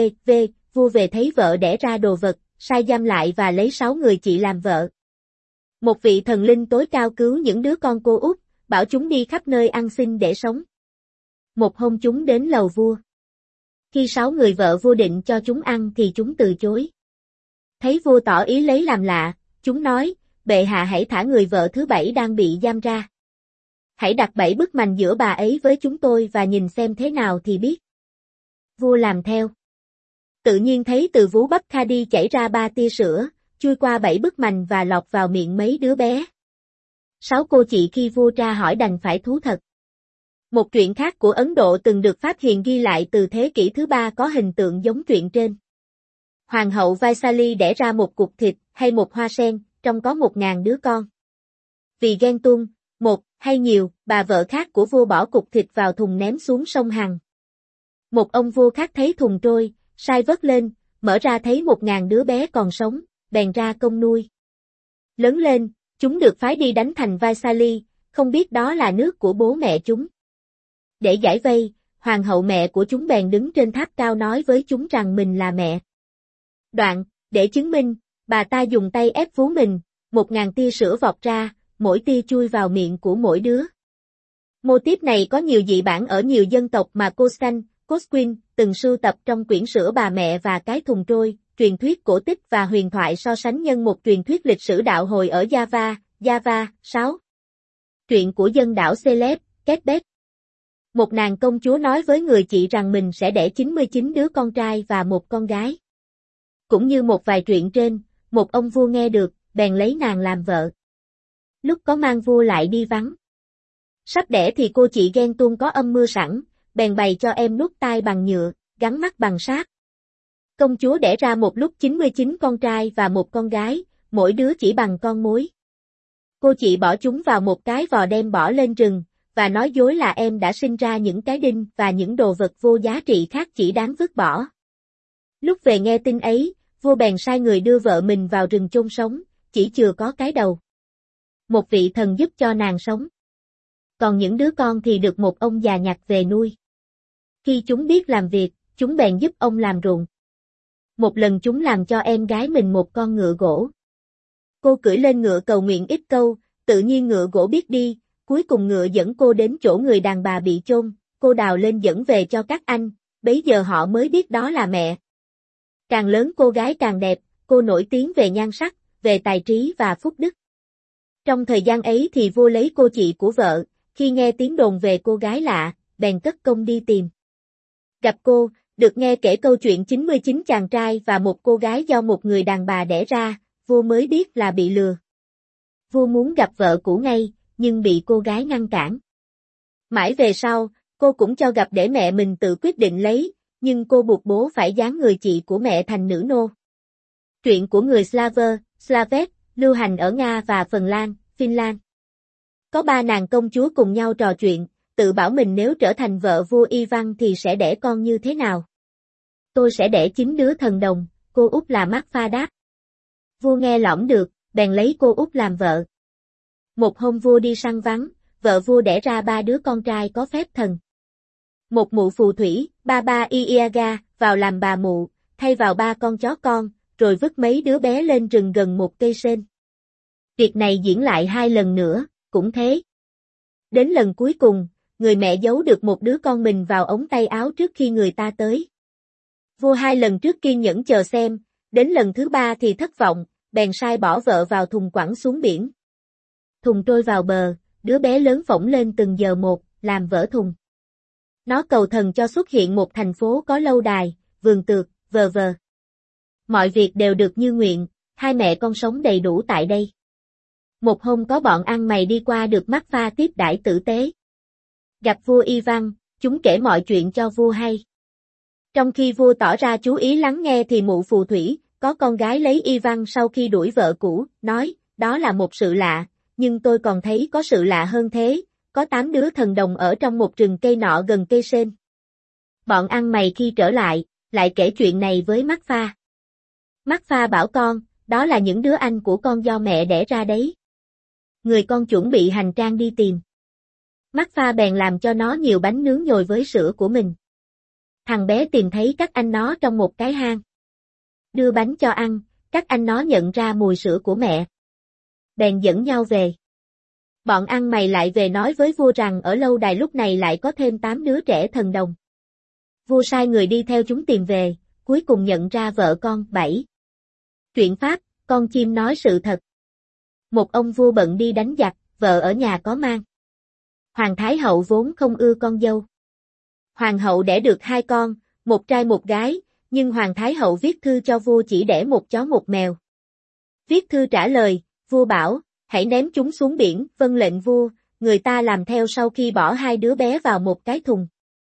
vua về thấy vợ đẻ ra đồ vật, sai giam lại và lấy 6 người chị làm vợ. Một vị thần linh tối cao cứu những đứa con cô út, bảo chúng đi khắp nơi ăn xin để sống. Một hôm chúng đến lầu vua. Khi 6 người vợ vua định cho chúng ăn thì chúng từ chối. Thấy vua tỏ ý lấy làm lạ, chúng nói, bệ hạ hãy thả người vợ thứ 7 đang bị giam ra. Hãy đặt 7 bức mành giữa bà ấy với chúng tôi và nhìn xem thế nào thì biết. Vua làm theo. Tự nhiên thấy từ vú Babkhadi chảy ra 3 tia sữa, chui qua 7 bức mành và lọt vào miệng mấy đứa bé. 6 cô chị khi vua tra hỏi đành phải thú thật. Một truyện khác của Ấn Độ từng được Pháp Hiền ghi lại từ thế kỷ thứ 3 có hình tượng giống truyện trên. Hoàng hậu Vaisali đẻ ra một cục thịt hay một hoa sen, trong có 1000 đứa con. Vì ghen tuông, một hay nhiều, bà vợ khác của vua bỏ cục thịt vào thùng ném xuống sông Hằng. Một ông vua khác thấy thùng trôi, sai vớt lên, mở ra thấy 1000 đứa bé còn sống, bèn ra công nuôi. Lớn lên, chúng được phái đi đánh thành Vaisali, không biết đó là nước của bố mẹ chúng. Để giải vây, hoàng hậu mẹ của chúng bèn đứng trên tháp cao nói với chúng rằng mình là mẹ. Đoạn, để chứng minh, bà ta dùng tay ép vú mình, 1000 tia sữa vọt ra, mỗi tia chui vào miệng của mỗi đứa. Mô típ này có nhiều dị bản ở nhiều dân tộc mà Cosquin từng sưu tập trong quyển sữa Bà Mẹ và Cái Thùng Trôi, truyền thuyết cổ tích và huyền thoại so sánh nhân một truyền thuyết lịch sử đạo hồi ở Java. 6. Truyện của dân đảo Celeb, Quebec. Một nàng công chúa nói với người chị rằng mình sẽ đẻ 99 đứa con trai và một con gái. Cũng như một vài truyện trên, một ông vua nghe được, bèn lấy nàng làm vợ. Lúc có mang vua lại đi vắng. Sắp đẻ thì cô chị ghen tuông có âm mưu sẵn, bèn bày cho em nút tai bằng nhựa, gắn mắt bằng sáp. Công chúa đẻ ra một lúc 99 con trai và một con gái, mỗi đứa chỉ bằng con mối. Cô chị bỏ chúng vào một cái vò đem bỏ lên rừng, và nói dối là em đã sinh ra những cái đinh và những đồ vật vô giá trị khác chỉ đáng vứt bỏ. Lúc về nghe tin ấy, vua bèn sai người đưa vợ mình vào rừng chôn sống, chỉ chừa có cái đầu. Một vị thần giúp cho nàng sống. Còn những đứa con thì được một ông già nhặt về nuôi. Khi chúng biết làm việc, chúng bèn giúp ông làm ruộng. Một lần chúng làm cho em gái mình một con ngựa gỗ. Cô cưỡi lên ngựa cầu nguyện ít câu, tự nhiên ngựa gỗ biết đi, cuối cùng ngựa dẫn cô đến chỗ người đàn bà bị chôn, cô đào lên dẫn về cho các anh, bấy giờ họ mới biết đó là mẹ. Càng lớn cô gái càng đẹp, cô nổi tiếng về nhan sắc, về tài trí và phúc đức. Trong thời gian ấy thì vua lấy cô chị của vợ, khi nghe tiếng đồn về cô gái lạ, bèn cất công đi tìm. Gặp cô, được nghe kể câu chuyện 99 chàng trai và một cô gái do một người đàn bà đẻ ra, vua mới biết là bị lừa. Vua muốn gặp vợ cũ ngay, nhưng bị cô gái ngăn cản. Mãi về sau, cô cũng cho gặp để mẹ mình tự quyết định lấy, nhưng cô buộc bố phải giáng người chị của mẹ thành nữ nô. Truyện của người Slavet, lưu hành ở Nga và Phần Lan, Finland. Có 3 nàng công chúa cùng nhau trò chuyện, tự bảo mình nếu trở thành vợ vua Ivan thì sẽ đẻ con như thế nào. Tôi sẽ đẻ 9 đứa thần đồng, cô út là Marfa đáp. Vua nghe lỏm được, bèn lấy cô út làm vợ. Một hôm vua đi săn vắng, vợ vua đẻ ra 3 đứa con trai có phép thần. Một mụ phù thủy, Baba Iaga, vào làm bà mụ, thay vào 3 con chó con, rồi vứt mấy đứa bé lên rừng gần một cây sên. Việc này diễn lại 2 lần nữa, cũng thế. Đến lần cuối cùng, người mẹ giấu được một đứa con mình vào ống tay áo trước khi người ta tới. Vua 2 lần trước kiên nhẫn chờ xem, đến lần thứ 3 thì thất vọng, bèn sai bỏ vợ vào thùng quẳng xuống biển. Thùng trôi vào bờ, đứa bé lớn phỏng lên từng giờ một, làm vỡ thùng. Nó cầu thần cho xuất hiện một thành phố có lâu đài, vườn tược, v.v. Mọi việc đều được như nguyện, hai mẹ con sống đầy đủ tại đây. Một hôm có bọn ăn mày đi qua được Marfa tiếp đãi tử tế. Gặp vua Ivan, chúng kể mọi chuyện cho vua hay. Trong khi vua tỏ ra chú ý lắng nghe thì mụ phù thủy, có con gái lấy Ivan sau khi đuổi vợ cũ, nói, đó là một sự lạ, nhưng tôi còn thấy có sự lạ hơn thế, có 8 đứa thần đồng ở trong một rừng cây nọ gần cây sên. Bọn ăn mày khi trở lại kể chuyện này với Marfa. Marfa bảo con, đó là những đứa anh của con do mẹ đẻ ra đấy. Người con chuẩn bị hành trang đi tìm. Marfa bèn làm cho nó nhiều bánh nướng nhồi với sữa của mình. Thằng bé tìm thấy các anh nó trong một cái hang. Đưa bánh cho ăn, các anh nó nhận ra mùi sữa của mẹ. Bèn dẫn nhau về. Bọn ăn mày lại về nói với vua rằng ở lâu đài lúc này lại có thêm 8 đứa trẻ thần đồng. Vua sai người đi theo chúng tìm về, cuối cùng nhận ra vợ con 7. Chuyện Pháp, con chim nói sự thật. Một ông vua bận đi đánh giặc, vợ ở nhà có mang. Hoàng Thái Hậu vốn không ưa con dâu. Hoàng hậu đẻ được 2 con, một trai một gái, nhưng Hoàng Thái Hậu viết thư cho vua chỉ đẻ một chó một mèo. Viết thư trả lời, vua bảo, hãy ném chúng xuống biển, vâng lệnh vua, người ta làm theo sau khi bỏ 2 đứa bé vào một cái thùng.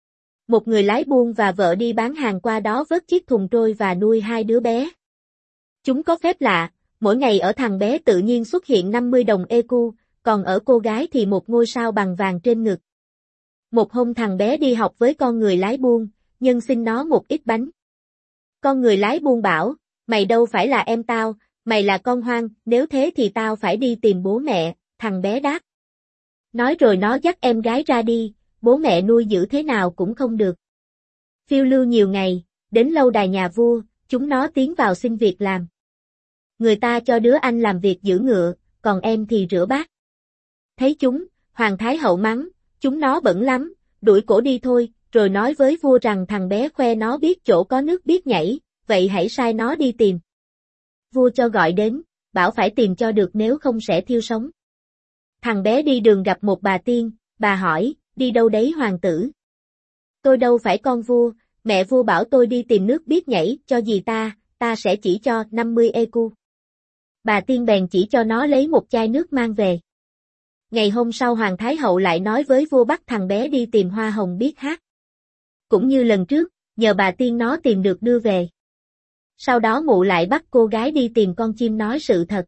Một người lái buôn và vợ đi bán hàng qua đó vớt chiếc thùng trôi và nuôi 2 đứa bé. Chúng có phép lạ, mỗi ngày ở thằng bé tự nhiên xuất hiện 50 đồng EQ, còn ở cô gái thì một ngôi sao bằng vàng trên ngực. Một hôm thằng bé đi học với con người lái buôn, nhân xin nó một ít bánh. Con người lái buôn bảo, mày đâu phải là em tao, mày là con hoang, nếu thế thì tao phải đi tìm bố mẹ, thằng bé đáp. Nói rồi nó dắt em gái ra đi, bố mẹ nuôi giữ thế nào cũng không được. Phiêu lưu nhiều ngày, đến lâu đài nhà vua, chúng nó tiến vào xin việc làm. Người ta cho đứa anh làm việc giữ ngựa, còn em thì rửa bát. Thấy chúng, Hoàng Thái Hậu mắng, chúng nó bẩn lắm, đuổi cổ đi thôi, rồi nói với vua rằng thằng bé khoe nó biết chỗ có nước biết nhảy, vậy hãy sai nó đi tìm. Vua cho gọi đến, bảo phải tìm cho được nếu không sẽ thiêu sống. Thằng bé đi đường gặp một bà tiên, bà hỏi, đi đâu đấy hoàng tử? Tôi đâu phải con vua, mẹ vua bảo tôi đi tìm nước biết nhảy, cho gì ta sẽ chỉ cho 50 EQ. Bà tiên bèn chỉ cho nó lấy một chai nước mang về. Ngày hôm sau Hoàng Thái Hậu lại nói với vua bắt thằng bé đi tìm hoa hồng biết hát. Cũng như lần trước, nhờ bà tiên nó tìm được đưa về. Sau đó mụ lại bắt cô gái đi tìm con chim nói sự thật.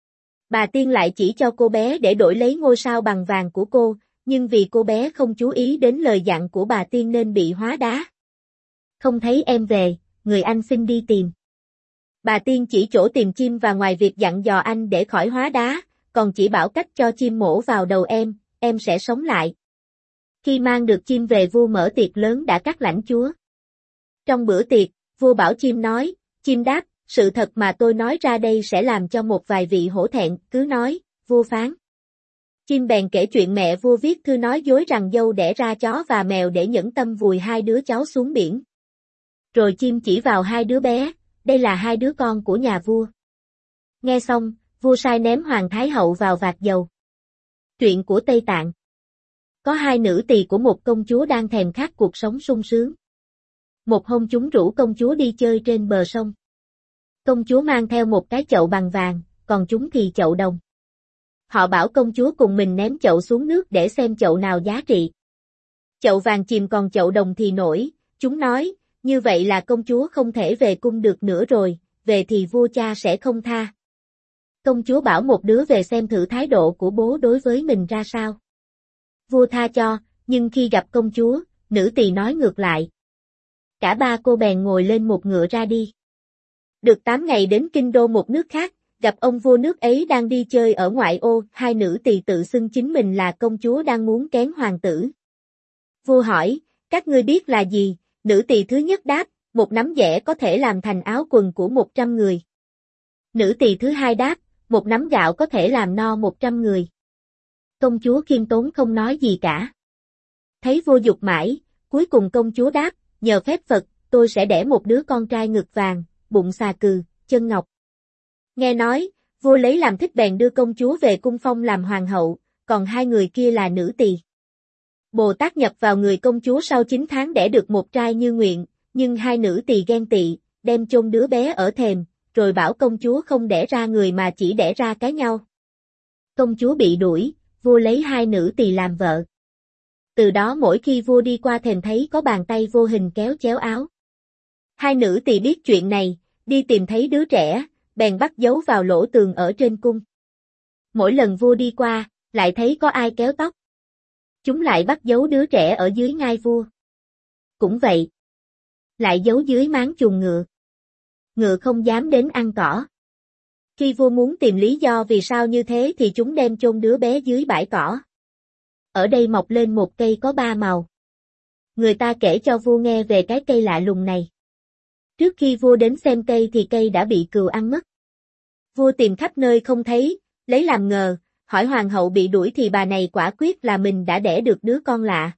Bà tiên lại chỉ cho cô bé để đổi lấy ngôi sao bằng vàng của cô, nhưng vì cô bé không chú ý đến lời dặn của bà tiên nên bị hóa đá. Không thấy em về, người anh xin đi tìm. Bà tiên chỉ chỗ tìm chim và ngoài việc dặn dò anh để khỏi hóa đá, còn chỉ bảo cách cho chim mổ vào đầu em sẽ sống lại. Khi mang được chim về vua mở tiệc lớn đã cắt lãnh chúa. Trong bữa tiệc, vua bảo chim nói, chim đáp, sự thật mà tôi nói ra đây sẽ làm cho một vài vị hổ thẹn, cứ nói, vua phán. Chim bèn kể chuyện mẹ vua viết thư nói dối rằng dâu đẻ ra chó và mèo để nhẫn tâm vùi 2 đứa cháu xuống biển. Rồi chim chỉ vào 2 đứa bé, đây là 2 đứa con của nhà vua. Nghe xong, vua sai ném Hoàng Thái Hậu vào vạc dầu. Chuyện của Tây Tạng. Có 2 nữ tỳ của một công chúa đang thèm khát cuộc sống sung sướng. Một hôm chúng rủ công chúa đi chơi trên bờ sông. Công chúa mang theo một cái chậu bằng vàng, còn chúng thì chậu đồng. Họ bảo công chúa cùng mình ném chậu xuống nước để xem chậu nào giá trị. Chậu vàng chìm còn chậu đồng thì nổi, chúng nói, như vậy là công chúa không thể về cung được nữa rồi, về thì vua cha sẽ không tha. Công chúa bảo một đứa về xem thử thái độ của bố đối với mình ra sao. Vua tha cho, nhưng khi gặp công chúa, nữ tỳ nói ngược lại. Cả 3 cô bèn ngồi lên một ngựa ra đi. Được 8 ngày đến kinh đô một nước khác, gặp ông vua nước ấy đang đi chơi ở ngoại ô, 2 nữ tỳ tự xưng chính mình là công chúa đang muốn kén hoàng tử. Vua hỏi, các ngươi biết là gì? Nữ tỳ thứ nhất đáp, một nắm dẻ có thể làm thành áo quần của 100 người. Nữ tỳ thứ hai đáp, một nắm gạo có thể làm no 100 người. Công chúa khiêm tốn không nói gì cả. Thấy vua giục mãi, cuối cùng công chúa đáp, nhờ phép Phật, tôi sẽ đẻ một đứa con trai ngực vàng, bụng xà cừ, chân ngọc. Nghe nói, vua lấy làm thích bèn đưa công chúa về cung phong làm hoàng hậu, còn hai người kia là nữ tỳ. Bồ Tát nhập vào người công chúa sau 9 tháng đẻ được một trai như nguyện, nhưng hai nữ tỳ ghen tị, đem chôn đứa bé ở thềm, rồi bảo công chúa không đẻ ra người mà chỉ đẻ ra cái nhau. Công chúa bị đuổi, vua lấy hai nữ tỳ làm vợ. Từ đó mỗi khi vua đi qua thềm thấy có bàn tay vô hình kéo chéo áo. Hai nữ tỳ biết chuyện này, đi tìm thấy đứa trẻ, bèn bắt giấu vào lỗ tường ở trên cung. Mỗi lần vua đi qua, lại thấy có ai kéo tóc. Chúng lại bắt giấu đứa trẻ ở dưới ngai vua. Cũng vậy. Lại giấu dưới máng chuồng ngựa. Ngựa không dám đến ăn cỏ. Khi vua muốn tìm lý do vì sao như thế thì chúng đem chôn đứa bé dưới bãi cỏ. Ở đây mọc lên một cây có 3 màu. Người ta kể cho vua nghe về cái cây lạ lùng này. Trước khi vua đến xem cây thì cây đã bị cừu ăn mất. Vua tìm khắp nơi không thấy, lấy làm ngờ, hỏi hoàng hậu bị đuổi thì bà này quả quyết là mình đã đẻ được đứa con lạ.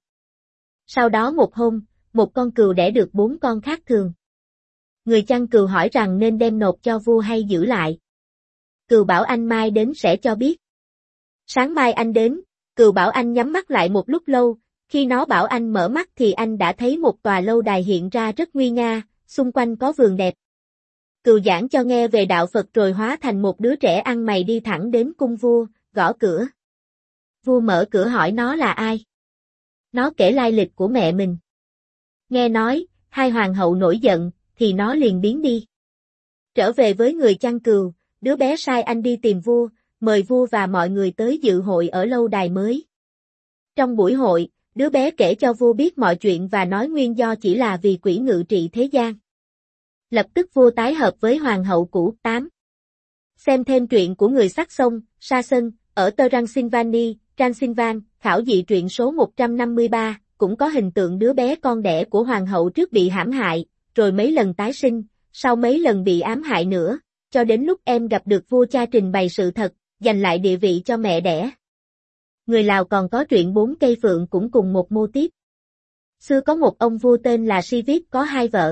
Sau đó một hôm, một con cừu đẻ được 4 con khác thường. Người chăn cừu hỏi rằng nên đem nộp cho vua hay giữ lại. Cừu bảo anh mai đến sẽ cho biết. Sáng mai anh đến, cừu bảo anh nhắm mắt lại một lúc lâu, khi nó bảo anh mở mắt thì anh đã thấy một tòa lâu đài hiện ra rất nguy nga, xung quanh có vườn đẹp. Cừu giảng cho nghe về đạo Phật rồi hóa thành một đứa trẻ ăn mày đi thẳng đến cung vua, gõ cửa. Vua mở cửa hỏi nó là ai. Nó kể lai lịch của mẹ mình. Nghe nói, hai hoàng hậu nổi giận, thì nó liền biến đi. Trở về với người chăn cừu, đứa bé sai anh đi tìm vua, mời vua và mọi người tới dự hội ở lâu đài mới. Trong buổi hội, đứa bé kể cho vua biết mọi chuyện và nói nguyên do chỉ là vì quỷ ngự trị thế gian. Lập tức vua tái hợp với hoàng hậu cũ. 8. Xem thêm truyện của người Saxon, Saxon, ở tơ Transylvan, khảo dị truyện số 153, cũng có hình tượng đứa bé con đẻ của hoàng hậu trước bị hãm hại, rồi mấy lần tái sinh, sau mấy lần bị ám hại nữa, cho đến lúc em gặp được vua cha trình bày sự thật, giành lại địa vị cho mẹ đẻ. Người Lào còn có truyện 4 cây phượng cũng cùng một mô típ. Xưa có một ông vua tên là Sivip có 2 vợ.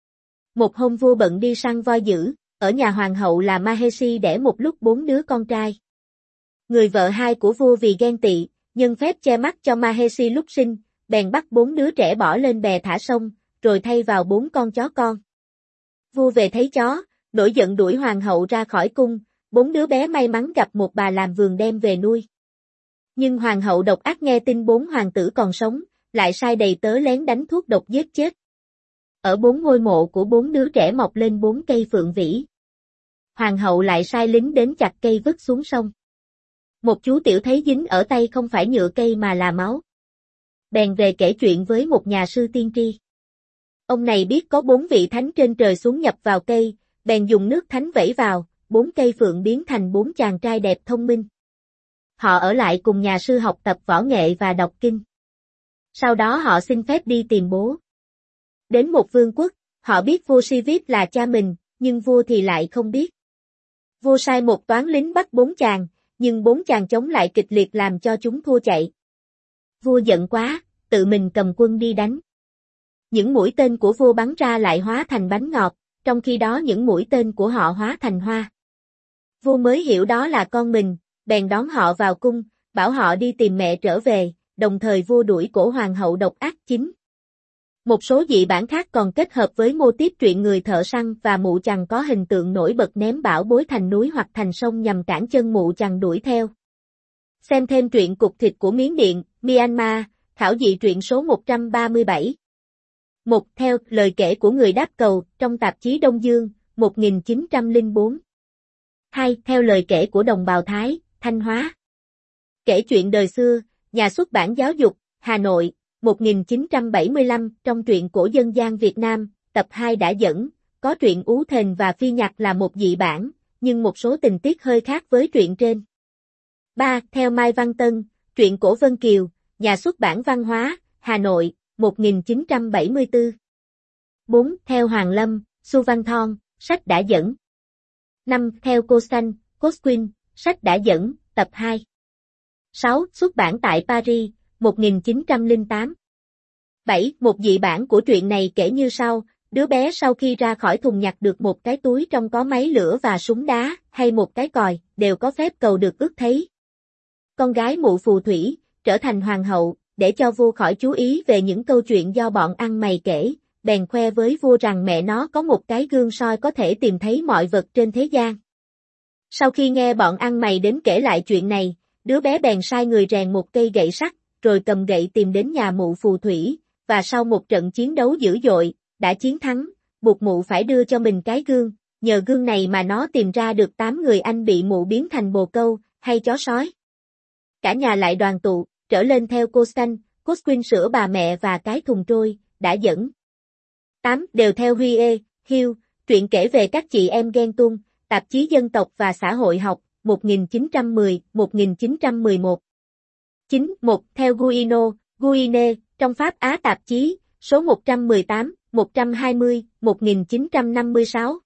Một hôm vua bận đi săn voi dữ, ở nhà hoàng hậu là Mahesi đẻ một lúc 4 đứa con trai. Người vợ hai của vua vì ghen tị, nhân phép che mắt cho Mahesi lúc sinh, bèn bắt 4 đứa trẻ bỏ lên bè thả sông, rồi thay vào 4 con chó con. Vua về thấy chó, nổi giận đuổi hoàng hậu ra khỏi cung, 4 đứa bé may mắn gặp một bà làm vườn đem về nuôi. Nhưng hoàng hậu độc ác nghe tin 4 hoàng tử còn sống, lại sai đầy tớ lén đánh thuốc độc giết chết. Ở 4 ngôi mộ của 4 đứa trẻ mọc lên 4 cây phượng vĩ. Hoàng hậu lại sai lính đến chặt cây vứt xuống sông. Một chú tiểu thấy dính ở tay không phải nhựa cây mà là máu. Bèn về kể chuyện với một nhà sư tiên tri. Ông này biết có 4 vị thánh trên trời xuống nhập vào cây, bèn dùng nước thánh vẩy vào, 4 cây phượng biến thành 4 chàng trai đẹp thông minh. Họ ở lại cùng nhà sư học tập võ nghệ và đọc kinh. Sau đó họ xin phép đi tìm bố. Đến một vương quốc, họ biết vua Sivip là cha mình, nhưng vua thì lại không biết. Vua sai một toán lính bắt 4 chàng, nhưng 4 chàng chống lại kịch liệt làm cho chúng thua chạy. Vua giận quá, tự mình cầm quân đi đánh. Những mũi tên của vua bắn ra lại hóa thành bánh ngọt, trong khi đó những mũi tên của họ hóa thành hoa. Vua mới hiểu đó là con mình, bèn đón họ vào cung, bảo họ đi tìm mẹ trở về, đồng thời vua đuổi cổ hoàng hậu độc ác 9. Một số dị bản khác còn kết hợp với mô típ truyện người thợ săn và mụ chằn có hình tượng nổi bật ném bảo bối thành núi hoặc thành sông nhằm cản chân mụ chằn đuổi theo. Xem thêm truyện cục thịt của Miến Điện, Myanmar, khảo dị truyện số 137. 1. Theo lời kể của người đáp cầu, trong tạp chí Đông Dương, 1904. 2. Theo lời kể của đồng bào Thái, Thanh Hóa. Kể chuyện đời xưa, nhà xuất bản Giáo dục, Hà Nội, 1975, trong truyện cổ dân gian Việt Nam, tập 2 đã dẫn, có truyện Ú Thền và Phi Nhặt là một dị bản, nhưng một số tình tiết hơi khác với truyện trên. 3. Theo Mai Văn Tân, truyện cổ Vân Kiều, nhà xuất bản Văn hóa, Hà Nội, 1974. 4. Theo Hoàng Lâm, Su Văn Thon, sách đã dẫn. 5. Theo Cô Xanh, Cosquin, sách đã dẫn, tập 2. 6. Xuất bản tại Paris, 1908. 7. Một dị bản của truyện này kể như sau, đứa bé sau khi ra khỏi thùng nhặt được một cái túi trong có máy lửa và súng đá, hay một cái còi, đều có phép cầu được ước thấy. Con gái mụ phù thủy, trở thành hoàng hậu, để cho vua khỏi chú ý về những câu chuyện do bọn ăn mày kể, bèn khoe với vua rằng mẹ nó có một cái gương soi có thể tìm thấy mọi vật trên thế gian. Sau khi nghe bọn ăn mày đến kể lại chuyện này, đứa bé bèn sai người rèn một cây gậy sắt, rồi cầm gậy tìm đến nhà mụ phù thủy, và sau một trận chiến đấu dữ dội, đã chiến thắng, buộc mụ phải đưa cho mình cái gương, nhờ gương này mà nó tìm ra được 8 người anh bị mụ biến thành bồ câu, hay chó sói. Cả nhà lại đoàn tụ, trở lên theo cô xanh, Cosquin sữa bà mẹ và cái thùng trôi, đã dẫn. 8. Đều theo Huy Hill, truyện kể về các chị em ghen tuông, tạp chí Dân tộc và Xã hội học, 1910-1911. 9. 1. Theo Guine, trong Pháp Á tạp chí, số 118, 120, 1956.